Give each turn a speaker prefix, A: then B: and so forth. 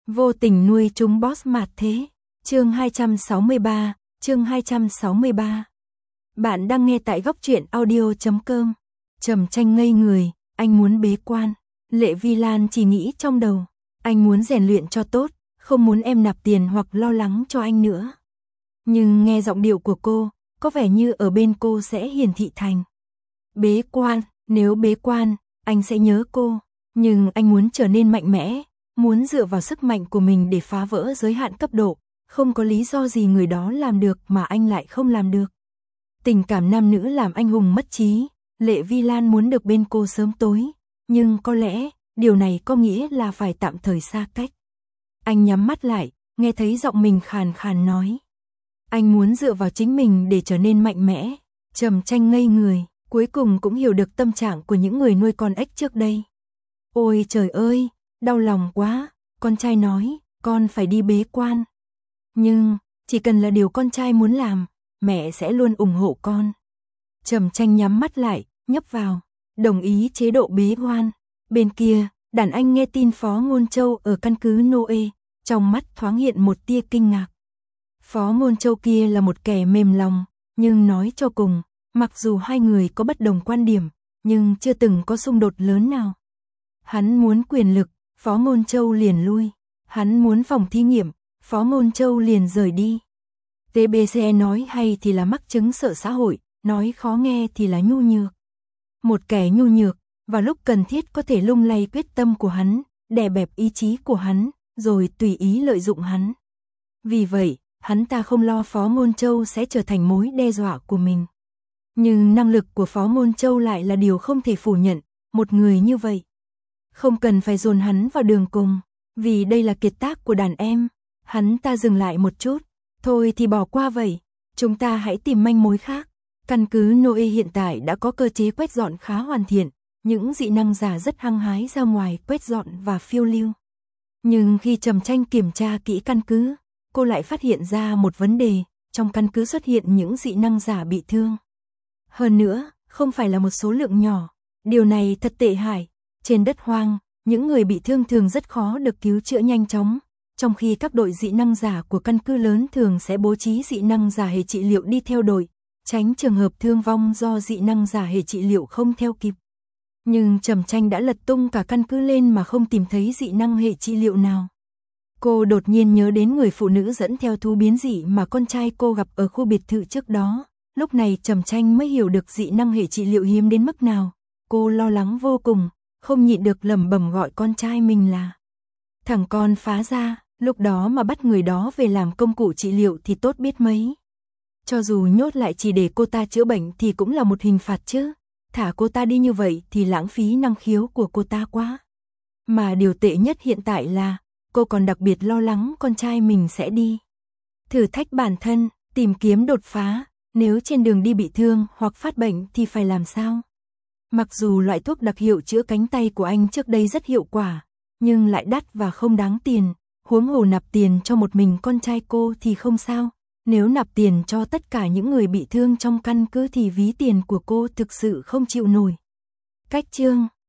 A: Vô tình nuôi chúng boss mạt thế. Chương 263, chương 263. Bạn đang nghe tại góc truyện audio.com. Trầm Tranh ngây người, anh muốn bế quan. Lệ Vi Lan chỉ nghĩ trong đầu, anh muốn rèn luyện cho tốt, không muốn em nạp tiền hoặc lo lắng cho anh nữa. Nhưng nghe giọng điệu của cô, có vẻ như ở bên cô sẽ hiển thị thành bế quan, nếu bế quan, anh sẽ nhớ cô, nhưng anh muốn trở nên mạnh mẽ, muốn dựa vào sức mạnh của mình để phá vỡ giới hạn cấp độ, không có lý do gì người đó làm được mà anh lại không làm được. Tình cảm nam nữ làm anh hùng mất trí, Lệ Vi Lan muốn được bên cô sớm tối, nhưng có lẽ, điều này có nghĩa là phải tạm thời xa cách. Anh nhắm mắt lại, nghe thấy giọng mình khàn khàn nói. Anh muốn dựa vào chính mình để trở nên mạnh mẽ. Trầm Tranh ngây người, cuối cùng cũng hiểu được tâm trạng của những người nuôi con ếch trước đây. Ôi trời ơi, đau lòng quá, con trai nói, con phải đi bế quan. Nhưng, chỉ cần là điều con trai muốn làm, mẹ sẽ luôn ủng hộ con. Trầm Tranh nhắm mắt lại, nhấp vào, đồng ý chế độ bế quan. Bên kia, đàn anh nghe tin Phó Ngôn Châu ở căn cứ Noe, trong mắt thoáng hiện một tia kinh ngạc. Phó Ngôn Châu kia là một kẻ mềm lòng, nhưng nói cho cùng, mặc dù hai người có bất đồng quan điểm, nhưng chưa từng có xung đột lớn nào. Hắn muốn quyền lực, Phó Ngôn Châu liền lui. Hắn muốn phòng thí nghiệm, Phó Ngôn Châu liền rời đi. TBC nói hay thì là mắc chứng sợ xã hội, nói khó nghe thì là nhu nhược. Một kẻ nhu nhược, vào lúc cần thiết có thể lung lay quyết tâm của hắn, đè bẹp ý chí của hắn, rồi tùy ý lợi dụng hắn. Vì vậy, hắn ta không lo Phó Ngôn Châu sẽ trở thành mối đe dọa của mình. Nhưng năng lực của Phó Ngôn Châu lại là điều không thể phủ nhận, một người như vậy. Không cần phải dồn hắn vào đường cùng, vì đây là kiệt tác của đàn em. Hắn ta dừng lại một chút, thôi thì bỏ qua vậy, chúng ta hãy tìm manh mối khác. Căn cứ Noe hiện tại đã có cơ chế quét dọn khá hoàn thiện, những dị năng giả rất hăng hái ra ngoài quét dọn và phiêu lưu. Nhưng khi Trầm Tranh kiểm tra kỹ căn cứ, cô lại phát hiện ra một vấn đề, trong căn cứ xuất hiện những dị năng giả bị thương. Hơn nữa, không phải là một số lượng nhỏ, điều này thật tệ hại. Trên đất hoang, những người bị thương thường rất khó được cứu chữa nhanh chóng, trong khi các đội dị năng giả của căn cứ lớn thường sẽ bố trí dị năng giả hệ trị liệu đi theo đội, tránh trường hợp thương vong do dị năng giả hệ trị liệu không theo kịp. Nhưng Trầm Tranh đã lật tung cả căn cứ lên mà không tìm thấy dị năng hệ trị liệu nào. Cô đột nhiên nhớ đến người phụ nữ dẫn theo thú biến dị mà con trai cô gặp ở khu biệt thự trước đó. Lúc này Trầm Tranh mới hiểu được dị năng hệ trị liệu hiếm đến mức nào. Cô lo lắng vô cùng, không nhịn được lẩm bẩm gọi con trai mình là thằng con phá ra, lúc đó mà bắt người đó về làm công cụ trị liệu thì tốt biết mấy. Cho dù nhốt lại chỉ để cô ta chữa bệnh thì cũng là một hình phạt chứ. Thả cô ta đi như vậy thì lãng phí năng khiếu của cô ta quá. Mà điều tệ nhất hiện tại là, cô còn đặc biệt lo lắng con trai mình sẽ đi thử thách bản thân, tìm kiếm đột phá, nếu trên đường đi bị thương hoặc phát bệnh thì phải làm sao? Mặc dù loại thuốc đặc hiệu chữa cánh tay của anh trước đây rất hiệu quả, nhưng lại đắt và không đáng tiền, huống hồ nạp tiền cho một mình con trai cô thì không sao. Nếu nạp tiền cho tất cả những người bị thương trong căn cứ thì ví tiền của cô thực sự không chịu nổi. Cách chương